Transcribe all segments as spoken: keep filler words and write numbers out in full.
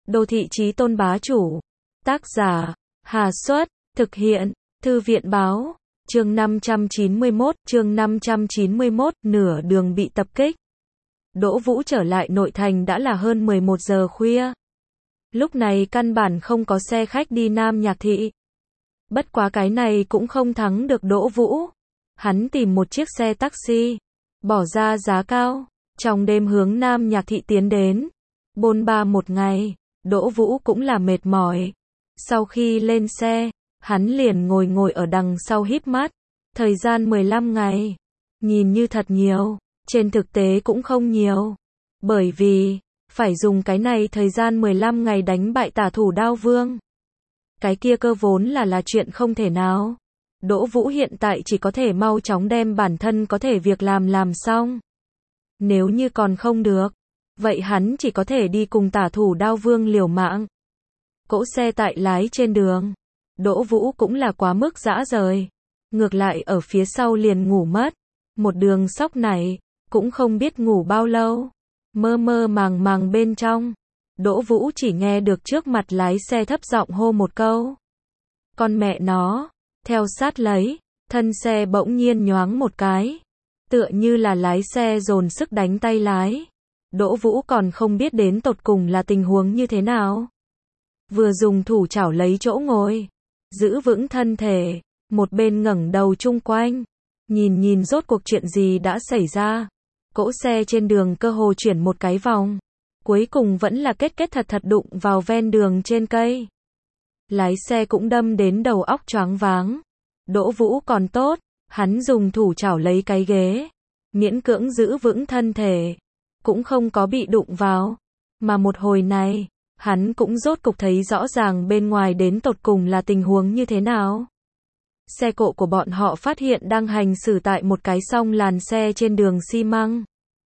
Đô thị chí tôn bá chủ. Tác giả, Hà Xuất, thực hiện, Thư viện báo, chương năm trăm chín mươi mốt, chương năm trăm chín mươi mốt, nửa đường bị tập kích. Đỗ Vũ trở lại nội thành đã là hơn mười một giờ khuya. Lúc này căn bản không có xe khách đi Nam Nhạc Thị. Bất quá cái này cũng không thắng được Đỗ Vũ. Hắn tìm một chiếc xe taxi, bỏ ra giá cao, trong đêm hướng Nam Nhạc Thị tiến đến. Bôn ba một ngày, Đỗ Vũ cũng là mệt mỏi. Sau khi lên xe, hắn liền ngồi ngồi ở đằng sau híp mắt. Thời gian mười lăm ngày, nhìn như thật nhiều, trên thực tế cũng không nhiều. Bởi vì, phải dùng cái này thời gian mười lăm ngày đánh bại tả thủ Đao Vương. Cái kia cơ vốn là là chuyện không thể nào. Đỗ Vũ hiện tại chỉ có thể mau chóng đem bản thân có thể việc làm làm xong. Nếu như còn không được, vậy hắn chỉ có thể đi cùng tả thủ Đao Vương liều mạng. Cỗ xe tại lái trên đường, Đỗ Vũ cũng là quá mức dã rời. Ngược lại ở phía sau liền ngủ mất. Một đường sóc này, cũng không biết ngủ bao lâu. Mơ mơ màng màng bên trong, Đỗ Vũ chỉ nghe được trước mặt lái xe thấp giọng hô một câu. Con mẹ nó, theo sát lấy, thân xe bỗng nhiên nhoáng một cái. Tựa như là lái xe dồn sức đánh tay lái. Đỗ Vũ còn không biết đến tột cùng là tình huống như thế nào. Vừa dùng thủ chảo lấy chỗ ngồi, giữ vững thân thể, một bên ngẩng đầu chung quanh, nhìn nhìn rốt cuộc chuyện gì đã xảy ra. Cỗ xe trên đường cơ hồ chuyển một cái vòng, cuối cùng vẫn là kết kết thật thật đụng vào ven đường trên cây. Lái xe cũng đâm đến đầu óc choáng váng. Đỗ Vũ còn tốt, hắn dùng thủ chảo lấy cái ghế, miễn cưỡng giữ vững thân thể, cũng không có bị đụng vào. Mà một hồi này, hắn cũng rốt cục thấy rõ ràng bên ngoài đến tột cùng là tình huống như thế nào. Xe cộ của bọn họ phát hiện đang hành xử tại một cái song làn xe trên đường xi măng.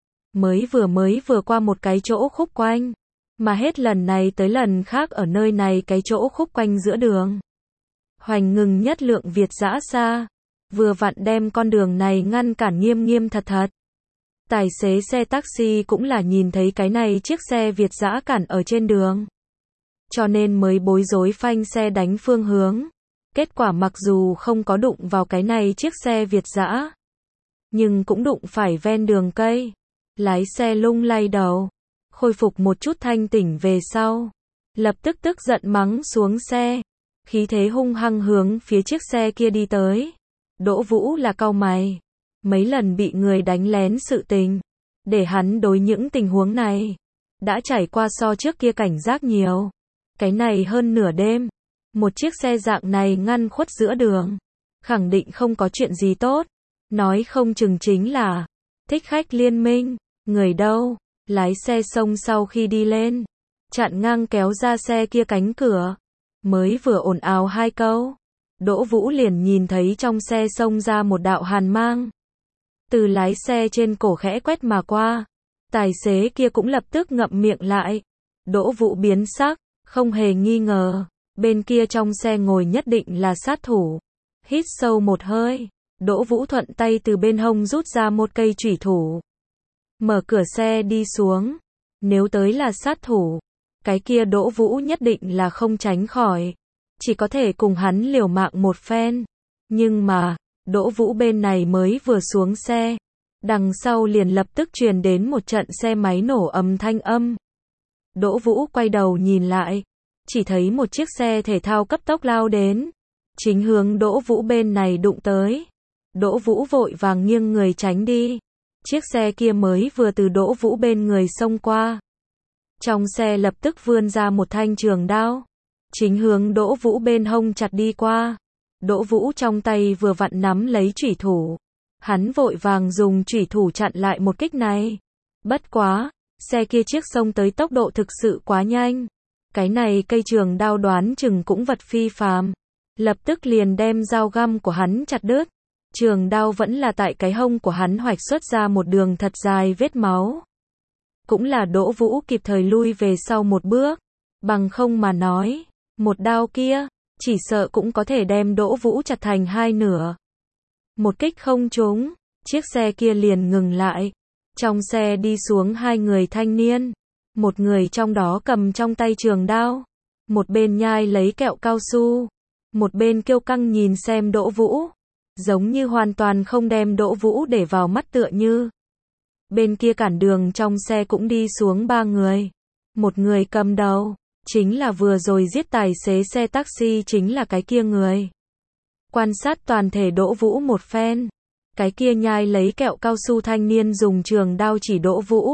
Mới vừa mới vừa qua một cái chỗ khúc quanh, mà hết lần này tới lần khác ở nơi này cái chỗ khúc quanh giữa đường. Hoành ngừng nhất lượng Việt dã xa, vừa vặn đem con đường này ngăn cản nghiêm nghiêm thật thật. Tài xế xe taxi cũng là nhìn thấy cái này chiếc xe Việt dã cản ở trên đường, cho nên mới bối rối phanh xe đánh phương hướng. Kết quả mặc dù không có đụng vào cái này chiếc xe Việt dã, nhưng cũng đụng phải ven đường cây. Lái xe lung lay đầu, khôi phục một chút thanh tỉnh về sau, lập tức tức giận mắng xuống xe, khí thế hung hăng hướng phía chiếc xe kia đi tới. Đỗ Vũ là cau mày, mấy lần bị người đánh lén sự tình, để hắn đối những tình huống này đã trải qua so trước kia cảnh giác nhiều. Cái này hơn nửa đêm, một chiếc xe dạng này ngăn khuất giữa đường, khẳng định không có chuyện gì tốt, nói không chừng chính là thích khách liên minh. Người đâu? Lái xe xông sau khi đi lên, chặn ngang kéo ra xe kia cánh cửa. Mới vừa ồn ào hai câu, Đỗ Vũ liền nhìn thấy trong xe xông ra một đạo hàn mang. Từ lái xe trên cổ khẽ quét mà qua, tài xế kia cũng lập tức ngậm miệng lại. Đỗ Vũ biến sắc, không hề nghi ngờ, bên kia trong xe ngồi nhất định là sát thủ. Hít sâu một hơi, Đỗ Vũ thuận tay từ bên hông rút ra một cây chủy thủ. Mở cửa xe đi xuống. Nếu tới là sát thủ, cái kia Đỗ Vũ nhất định là không tránh khỏi, chỉ có thể cùng hắn liều mạng một phen. Nhưng mà, Đỗ Vũ bên này mới vừa xuống xe, đằng sau liền lập tức truyền đến một trận xe máy nổ ầm thanh âm. Đỗ Vũ quay đầu nhìn lại, chỉ thấy một chiếc xe thể thao cấp tốc lao đến, chính hướng Đỗ Vũ bên này đụng tới. Đỗ Vũ vội vàng nghiêng người tránh đi. Chiếc xe kia mới vừa từ Đỗ Vũ bên người xông qua. Trong xe lập tức vươn ra một thanh trường đao, chính hướng Đỗ Vũ bên hông chặt đi qua. Đỗ Vũ trong tay vừa vặn nắm lấy chủy thủ, hắn vội vàng dùng chủy thủ chặn lại một kích này. Bất quá, xe kia chiếc xông tới tốc độ thực sự quá nhanh. Cái này cây trường đao đoán chừng cũng vật phi phàm, lập tức liền đem dao găm của hắn chặt đứt. Trường đao vẫn là tại cái hông của hắn hoạch xuất ra một đường thật dài vết máu. Cũng là Đỗ Vũ kịp thời lui về sau một bước, bằng không mà nói, một đao kia, chỉ sợ cũng có thể đem Đỗ Vũ chặt thành hai nửa. Một kích không trúng, chiếc xe kia liền ngừng lại. Trong xe đi xuống hai người thanh niên, Một người trong đó cầm trong tay trường đao, một bên nhai lấy kẹo cao su, một bên kiêu căng nhìn xem Đỗ Vũ, giống như hoàn toàn không đem Đỗ Vũ để vào mắt tựa như. Bên kia cản đường trong xe cũng đi xuống ba người. Một người cầm đầu, chính là vừa rồi giết tài xế xe taxi, chính là cái kia người. Quan sát toàn thể Đỗ Vũ một phen, cái kia nhai lấy kẹo cao su thanh niên dùng trường đao chỉ Đỗ Vũ.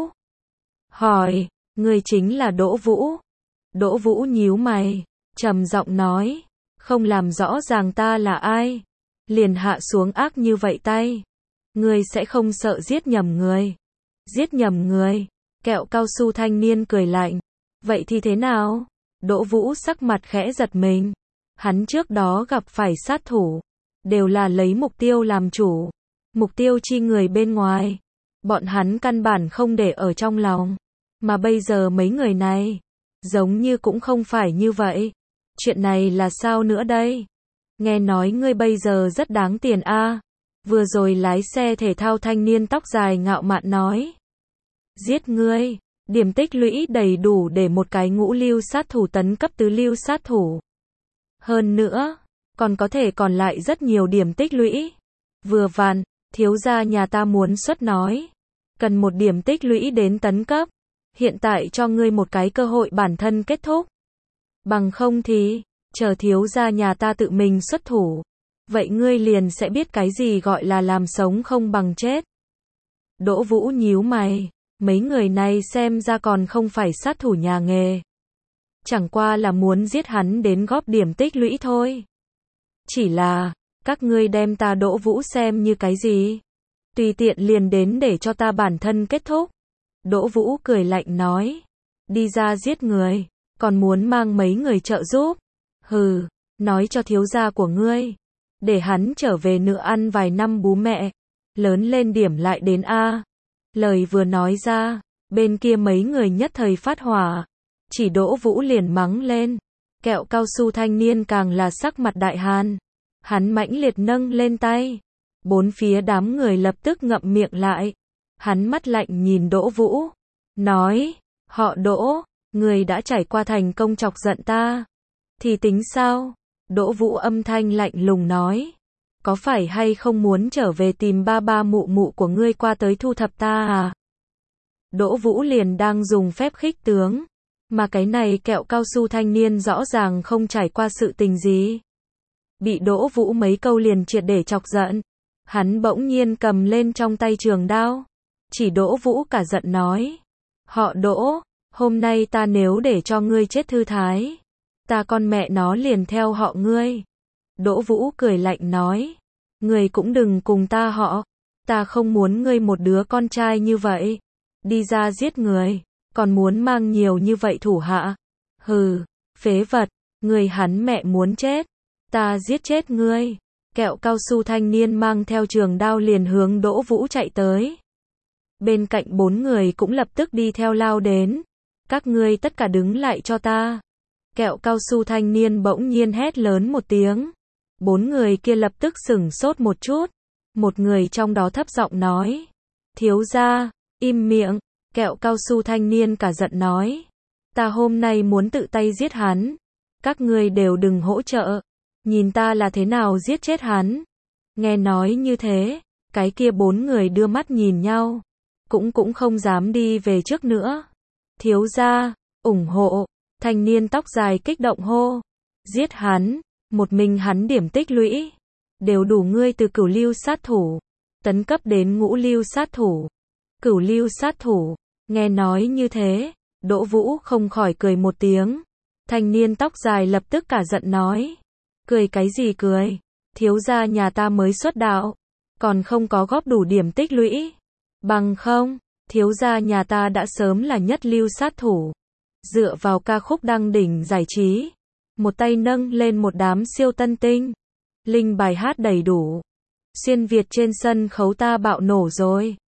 Hỏi, người chính là Đỗ Vũ? Đỗ Vũ nhíu mày, trầm giọng nói, không làm rõ ràng ta là ai, liền hạ xuống ác như vậy tay. Ngươi sẽ không sợ giết nhầm người. Giết nhầm người, kẹo cao su thanh niên cười lạnh. Vậy thì thế nào? Đỗ Vũ sắc mặt khẽ giật mình. Hắn trước đó gặp phải sát thủ, đều là lấy mục tiêu làm chủ. Mục tiêu chi người bên ngoài, bọn hắn căn bản không để ở trong lòng. Mà bây giờ mấy người này, giống như cũng không phải như vậy. Chuyện này là sao nữa đây? Nghe nói ngươi bây giờ rất đáng tiền a. À? Vừa rồi lái xe thể thao thanh niên tóc dài ngạo mạn nói. Giết ngươi, điểm tích lũy đầy đủ để một cái ngũ lưu sát thủ tấn cấp tứ lưu sát thủ. Hơn nữa, còn có thể còn lại rất nhiều điểm tích lũy. Vừa vặn, thiếu gia nhà ta muốn xuất nói. Cần một điểm tích lũy đến tấn cấp. Hiện tại cho ngươi một cái cơ hội bản thân kết thúc. Bằng không thì, chờ thiếu gia nhà ta tự mình xuất thủ. Vậy ngươi liền sẽ biết cái gì gọi là làm sống không bằng chết. Đỗ Vũ nhíu mày, mấy người này xem ra còn không phải sát thủ nhà nghề. Chẳng qua là muốn giết hắn đến góp điểm tích lũy thôi. Chỉ là, các ngươi đem ta Đỗ Vũ xem như cái gì? Tùy tiện liền đến để cho ta bản thân kết thúc. Đỗ Vũ cười lạnh nói, đi ra giết người, còn muốn mang mấy người trợ giúp. Hừ, nói cho thiếu gia của ngươi, để hắn trở về nữa ăn vài năm bú mẹ, lớn lên điểm lại đến A. Lời vừa nói ra, bên kia mấy người nhất thời phát hỏa, chỉ Đỗ Vũ liền mắng lên. Kẹo cao su thanh niên càng là sắc mặt đại hàn, hắn mãnh liệt nâng lên tay, bốn phía đám người lập tức ngậm miệng lại. Hắn mắt lạnh nhìn Đỗ Vũ, nói, họ Đỗ, người đã trải qua thành công chọc giận ta, thì tính sao? Đỗ Vũ âm thanh lạnh lùng nói, có phải hay không muốn trở về tìm ba ba mụ mụ của ngươi qua tới thu thập ta à? Đỗ Vũ liền đang dùng phép khích tướng, mà cái này kẹo cao su thanh niên rõ ràng không trải qua sự tình gì. Bị Đỗ Vũ mấy câu liền triệt để chọc giận, hắn bỗng nhiên cầm lên trong tay trường đao, chỉ Đỗ Vũ cả giận nói, họ Đỗ, hôm nay ta nếu để cho ngươi chết thư thái, ta con mẹ nó liền theo họ ngươi. Đỗ Vũ cười lạnh nói, ngươi cũng đừng cùng ta họ, ta không muốn ngươi một đứa con trai như vậy, đi ra giết người, còn muốn mang nhiều như vậy thủ hạ. Hừ, phế vật, ngươi hắn mẹ muốn chết, ta giết chết ngươi. Kẹo cao su thanh niên mang theo trường đao liền hướng Đỗ Vũ chạy tới. Bên cạnh bốn người cũng lập tức đi theo lao đến. Các ngươi tất cả đứng lại cho ta. Kẹo cao su thanh niên bỗng nhiên hét lớn một tiếng. Bốn người kia lập tức sửng sốt một chút. Một người trong đó thấp giọng nói, thiếu gia, im miệng. Kẹo cao su thanh niên cả giận nói, ta hôm nay muốn tự tay giết hắn, các ngươi đều đừng hỗ trợ, nhìn ta là thế nào giết chết hắn. Nghe nói như thế, cái kia bốn người đưa mắt nhìn nhau, cũng cũng không dám đi về trước nữa. Thiếu gia, ủng hộ. Thanh niên tóc dài kích động hô, giết hắn, một mình hắn điểm tích lũy đều đủ ngươi từ cửu lưu sát thủ tấn cấp đến ngũ lưu sát thủ. Cửu lưu sát thủ. Nghe nói như thế, Đỗ Vũ không khỏi cười một tiếng. Thanh niên tóc dài lập tức cả giận nói, cười cái gì cười, thiếu gia nhà ta mới xuất đạo, còn không có góp đủ điểm tích lũy, bằng không, thiếu gia nhà ta đã sớm là nhất lưu sát thủ. Dựa vào ca khúc đăng đỉnh giải trí, một tay nâng lên một đám siêu tân tinh, linh bài hát đầy đủ, xuyên Việt trên sân khấu ta bạo nổ rồi.